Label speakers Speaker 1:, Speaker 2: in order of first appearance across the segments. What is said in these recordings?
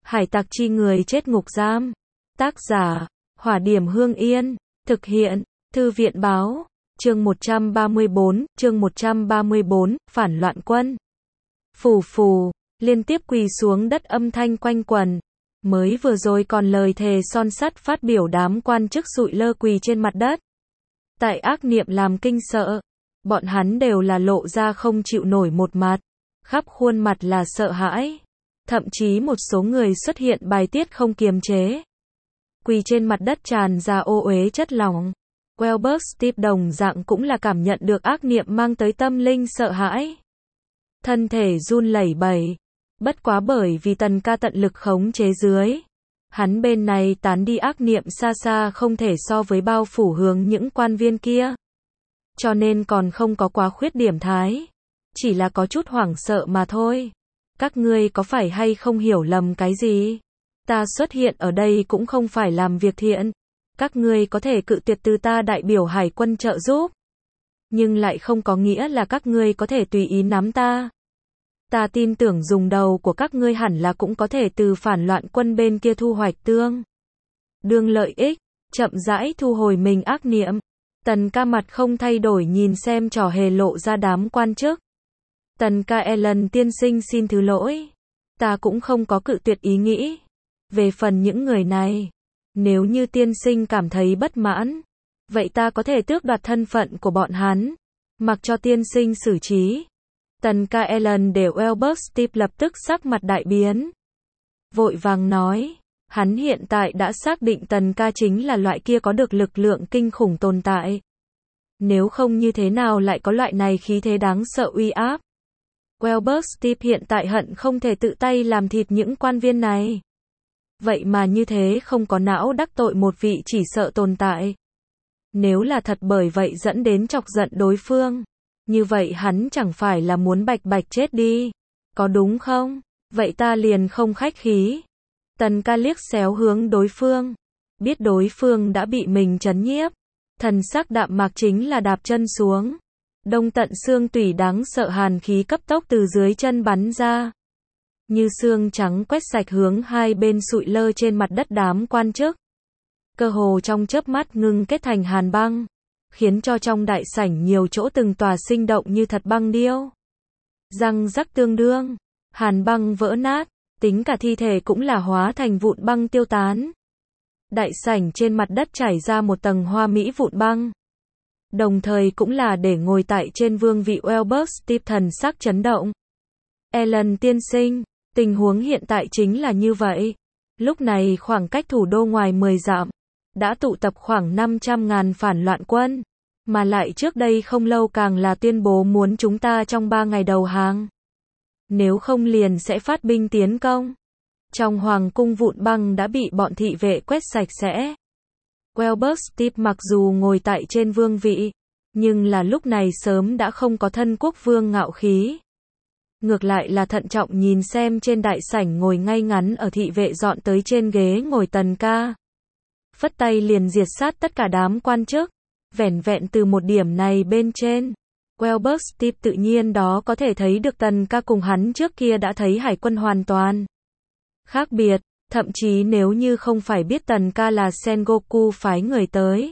Speaker 1: Hải tặc chi người chết ngục giam. Tác giả, Hỏa Điểm Hương Yên. Thực hiện, Thư viện Báo. Chương 134, Phản loạn quân. Phù phù, liên tiếp quỳ xuống đất âm thanh quanh quần. Mới vừa rồi còn lời thề son sắt phát biểu đám quan chức sụi lơ quỳ trên mặt đất. Tại ác niệm làm kinh sợ, bọn hắn đều là lộ ra không chịu nổi một mặt, khắp khuôn mặt là sợ hãi. Thậm chí một số người xuất hiện bài tiết không kiềm chế. Quỳ trên mặt đất tràn ra ô uế chất lỏng. Welbert Steve đồng dạng cũng là cảm nhận được ác niệm mang tới tâm linh sợ hãi. Thân thể run lẩy bẩy. Bất quá bởi vì Tần Ca tận lực khống chế dưới. Hắn bên này tán đi ác niệm xa xa không thể so với bao phủ hướng những quan viên kia. Cho nên còn không có quá khuyết điểm thái. Chỉ là có chút hoảng sợ mà thôi. Các ngươi có phải hay không hiểu lầm cái gì? Ta xuất hiện ở đây cũng không phải làm việc thiện. Các ngươi có thể cự tuyệt từ ta đại biểu hải quân trợ giúp. Nhưng lại không có nghĩa là các ngươi có thể tùy ý nắm ta. Ta tin tưởng dùng đầu của các ngươi hẳn là cũng có thể từ phản loạn quân bên kia thu hoạch tương đương lợi ích, chậm rãi thu hồi mình ác niệm. Tần Ca mặt không thay đổi nhìn xem trò hề lộ ra đám quan chức. Tần Ca Ellen tiên sinh xin thứ lỗi. Ta cũng không có cự tuyệt ý nghĩ. Về phần những người này, nếu như tiên sinh cảm thấy bất mãn, vậy ta có thể tước đoạt thân phận của bọn hắn, mặc cho tiên sinh xử trí. Tần Ca Ellen để Welbert Steve lập tức sắc mặt đại biến. Vội vàng nói, hắn hiện tại đã xác định Tần Ca chính là loại kia có được lực lượng kinh khủng tồn tại. Nếu không như thế nào lại có loại này khí thế đáng sợ uy áp. Welbert Steve hiện tại hận không thể tự tay làm thịt những quan viên này. Vậy mà như thế không có não đắc tội một vị chỉ sợ tồn tại. Nếu là thật bởi vậy dẫn đến chọc giận đối phương, như vậy hắn chẳng phải là muốn bạch bạch chết đi. Có đúng không? Vậy ta liền không khách khí. Tần Ca liếc xéo hướng đối phương. Biết đối phương đã bị mình trấn nhiếp. Thần sắc đạm mạc chính là đạp chân xuống. Đông tận xương tủy đáng sợ hàn khí cấp tốc từ dưới chân bắn ra. Như xương trắng quét sạch hướng hai bên sụi lơ trên mặt đất đám quan chức. Cơ hồ trong chớp mắt ngưng kết thành hàn băng. Khiến cho trong đại sảnh nhiều chỗ từng tòa sinh động như thật băng điêu. Răng rắc tương đương. Hàn băng vỡ nát. Tính cả thi thể cũng là hóa thành vụn băng tiêu tán. Đại sảnh trên mặt đất trải ra một tầng hoa mỹ vụn băng. Đồng thời cũng là để ngồi tại trên vương vị Welbert Steve thần sắc chấn động. Ellen tiên sinh, tình huống hiện tại chính là như vậy. Lúc này khoảng cách thủ đô ngoài 10 dặm, đã tụ tập khoảng 500.000 phản loạn quân. Mà lại trước đây không lâu càng là tuyên bố muốn chúng ta trong 3 ngày đầu hàng. Nếu không liền sẽ phát binh tiến công. Trong hoàng cung vụn băng đã bị bọn thị vệ quét sạch sẽ. Welbert Steve mặc dù ngồi tại trên vương vị, nhưng là lúc này sớm đã không có thân quốc vương ngạo khí. Ngược lại là thận trọng nhìn xem trên đại sảnh ngồi ngay ngắn ở thị vệ dọn tới trên ghế ngồi Tần Ca. Phất tay liền diệt sát tất cả đám quan chức. Vẻn vẹn từ một điểm này bên trên, Welbert Steve tự nhiên đó có thể thấy được Tần Ca cùng hắn trước kia đã thấy hải quân hoàn toàn khác biệt. Thậm chí nếu như không phải biết Tần Ca là Sengoku phái người tới,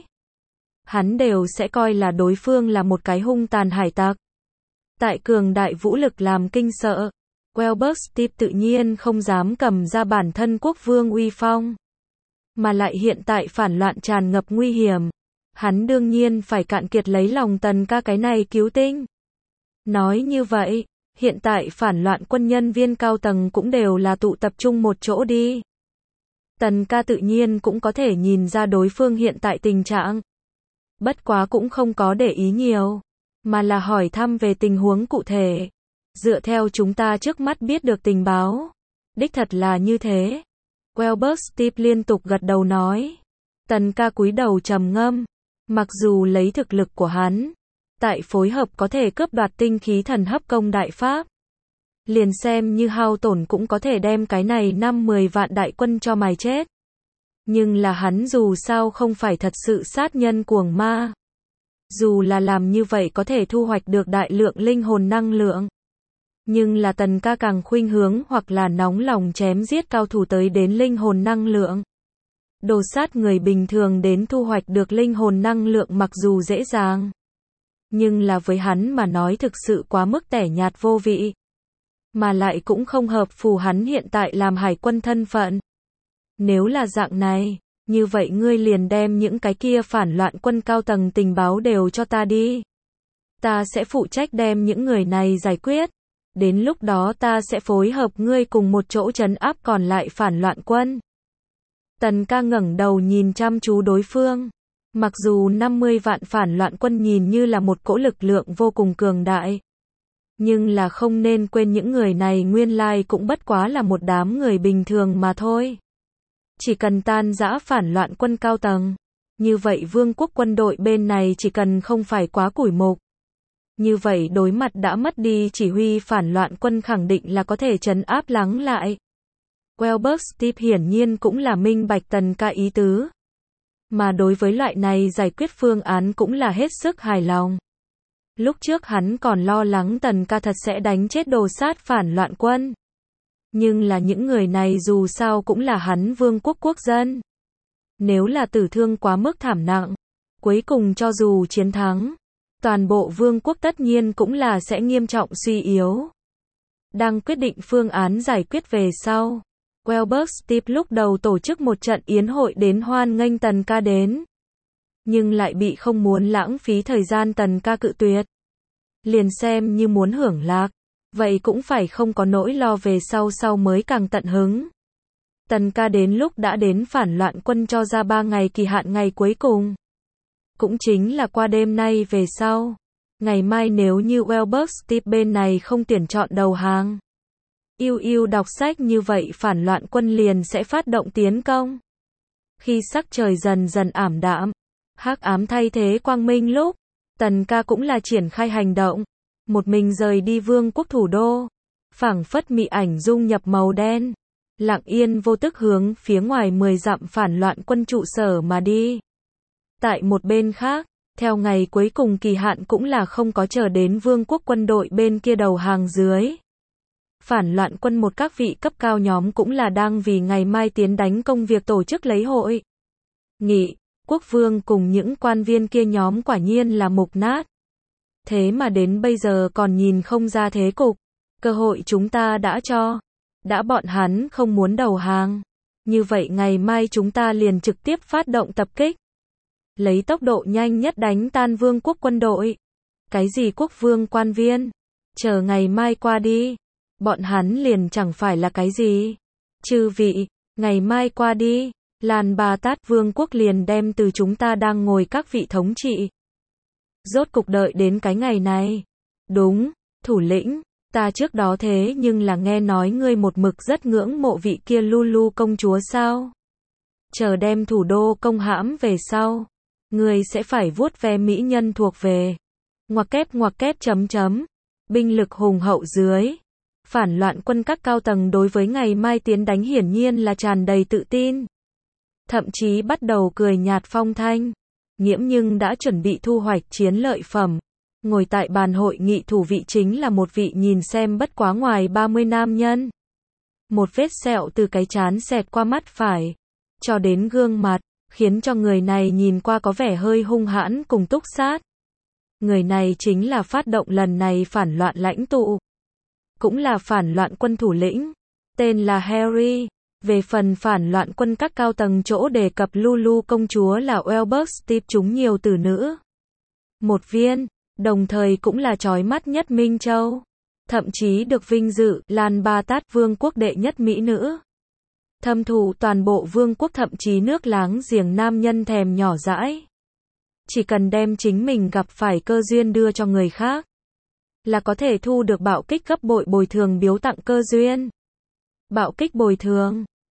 Speaker 1: hắn đều sẽ coi là đối phương là một cái hung tàn hải tặc. Tại cường đại vũ lực làm kinh sợ, Welbert Steve tự nhiên không dám cầm ra bản thân quốc vương uy phong. Mà lại hiện tại phản loạn tràn ngập nguy hiểm. Hắn đương nhiên phải cạn kiệt lấy lòng Tần Ca cái này cứu tinh. Nói như vậy, hiện tại phản loạn quân nhân viên cao tầng cũng đều là tụ tập trung một chỗ đi. Tần Ca tự nhiên cũng có thể nhìn ra đối phương hiện tại tình trạng. Bất quá cũng không có để ý nhiều, mà là hỏi thăm về tình huống cụ thể. Dựa theo chúng ta trước mắt biết được tình báo, đích thật là như thế. Welbert Steve liên tục gật đầu nói. Tần Ca cúi đầu trầm ngâm. Mặc dù lấy thực lực của hắn, tại phối hợp có thể cướp đoạt tinh khí thần hấp công đại pháp, liền xem như hao tổn cũng có thể đem cái này 5-10 vạn đại quân cho mài chết. Nhưng là hắn dù sao không phải thật sự sát nhân cuồng ma. Dù là làm như vậy có thể thu hoạch được đại lượng linh hồn năng lượng. Nhưng là Tần ca càng khuynh hướng hoặc là nóng lòng chém giết cao thủ tới đến linh hồn năng lượng. Đồ sát người bình thường đến thu hoạch được linh hồn năng lượng mặc dù dễ dàng. Nhưng là với hắn mà nói thực sự quá mức tẻ nhạt vô vị. Mà lại cũng không hợp phù hắn hiện tại làm hải quân thân phận. Nếu là dạng này, như vậy ngươi liền đem những cái kia phản loạn quân cao tầng tình báo đều cho ta đi. Ta sẽ phụ trách đem những người này giải quyết. Đến lúc đó ta sẽ phối hợp ngươi cùng một chỗ trấn áp còn lại phản loạn quân. Tần ca ngẩng đầu nhìn chăm chú đối phương. Mặc dù 50 vạn phản loạn quân nhìn như là một cỗ lực lượng vô cùng cường đại. Nhưng là không nên quên những người này nguyên lai cũng bất quá là một đám người bình thường mà thôi. Chỉ cần tan rã phản loạn quân cao tầng. Như vậy vương quốc quân đội bên này chỉ cần không phải quá củi mục. Như vậy đối mặt đã mất đi chỉ huy phản loạn quân khẳng định là có thể trấn áp lắng lại. Welberg Steve hiển nhiên cũng là minh bạch Tần ca ý tứ. Mà đối với loại này giải quyết phương án cũng là hết sức hài lòng. Lúc trước hắn còn lo lắng Tần ca thật sẽ đánh chết đồ sát phản loạn quân. Nhưng là những người này dù sao cũng là hắn vương quốc quốc dân. Nếu là tử thương quá mức thảm nặng, cuối cùng cho dù chiến thắng, toàn bộ vương quốc tất nhiên cũng là sẽ nghiêm trọng suy yếu. Đang quyết định phương án giải quyết về sau, Welberg Steve lúc đầu tổ chức một trận yến hội đến hoan nghênh Tần ca đến. Nhưng lại bị không muốn lãng phí thời gian Tần ca cự tuyệt. Liền xem như muốn hưởng lạc, vậy cũng phải không có nỗi lo về sau mới càng tận hứng. Tần ca đến lúc đã đến phản loạn quân cho ra 3 ngày kỳ hạn ngày cuối cùng. Cũng chính là qua đêm nay về sau. Ngày mai nếu như Welberg Steve bên này không tuyển chọn đầu hàng. Yêu đọc sách như vậy phản loạn quân liền sẽ phát động tiến công. Khi sắc trời dần dần ảm đạm, hắc ám thay thế quang minh lúc, Tần ca cũng là triển khai hành động. Một mình rời đi vương quốc thủ đô. Phảng phất mị ảnh dung nhập màu đen. Lặng yên vô tức hướng phía ngoài 10 dặm phản loạn quân trụ sở mà đi. Tại một bên khác, theo ngày cuối cùng kỳ hạn cũng là không có chờ đến vương quốc quân đội bên kia đầu hàng dưới. Phản loạn quân một các vị cấp cao nhóm cũng là đang vì ngày mai tiến đánh công việc tổ chức lấy hội nghị. Quốc vương cùng những quan viên kia nhóm quả nhiên là mục nát. Thế mà đến bây giờ còn nhìn không ra thế cục. Cơ hội chúng ta đã cho. Đã bọn hắn không muốn đầu hàng. Như vậy ngày mai chúng ta liền trực tiếp phát động tập kích. Lấy tốc độ nhanh nhất đánh tan vương quốc quân đội. Cái gì quốc vương quan viên? Chờ ngày mai qua đi. Bọn hắn liền chẳng phải là cái gì. Chư vị, ngày mai qua đi. Lan Ba Tát vương quốc liền đem từ chúng ta đang ngồi các vị thống trị. Rốt cục đợi đến cái ngày này. Đúng, thủ lĩnh, ta trước đó thế nhưng là nghe nói ngươi một mực rất ngưỡng mộ vị kia Lulu công chúa sao? Chờ đem thủ đô công hãm về sau, ngươi sẽ phải vuốt ve mỹ nhân thuộc về. Ngoặc kép chấm. Binh lực hùng hậu dưới. Phản loạn quân các cao tầng đối với ngày mai tiến đánh hiển nhiên là tràn đầy tự tin. Thậm chí bắt đầu cười nhạt phong thanh. Nghiễm nhưng đã chuẩn bị thu hoạch chiến lợi phẩm. Ngồi tại bàn hội nghị thủ vị chính là một vị nhìn xem bất quá ngoài 30 nam nhân. Một vết sẹo từ cái trán xẹt qua mắt phải, cho đến gương mặt, khiến cho người này nhìn qua có vẻ hơi hung hãn cùng túc sát. Người này chính là phát động lần này phản loạn lãnh tụ. Cũng là phản loạn quân thủ lĩnh. Tên là Harry. Về phần phản loạn quân các cao tầng chỗ đề cập Lulu công chúa là Welberg Steve chúng nhiều tử nữ. Một viên, đồng thời cũng là chói mắt nhất Minh Châu. Thậm chí được vinh dự Lan Ba Tát vương quốc đệ nhất mỹ nữ. Thâm thụ toàn bộ vương quốc thậm chí nước láng giềng nam nhân thèm nhỏ dãi. Chỉ cần đem chính mình gặp phải cơ duyên đưa cho người khác, là có thể thu được bạo kích gấp bội bồi thường biếu tặng cơ duyên. Bạo kích bồi thường.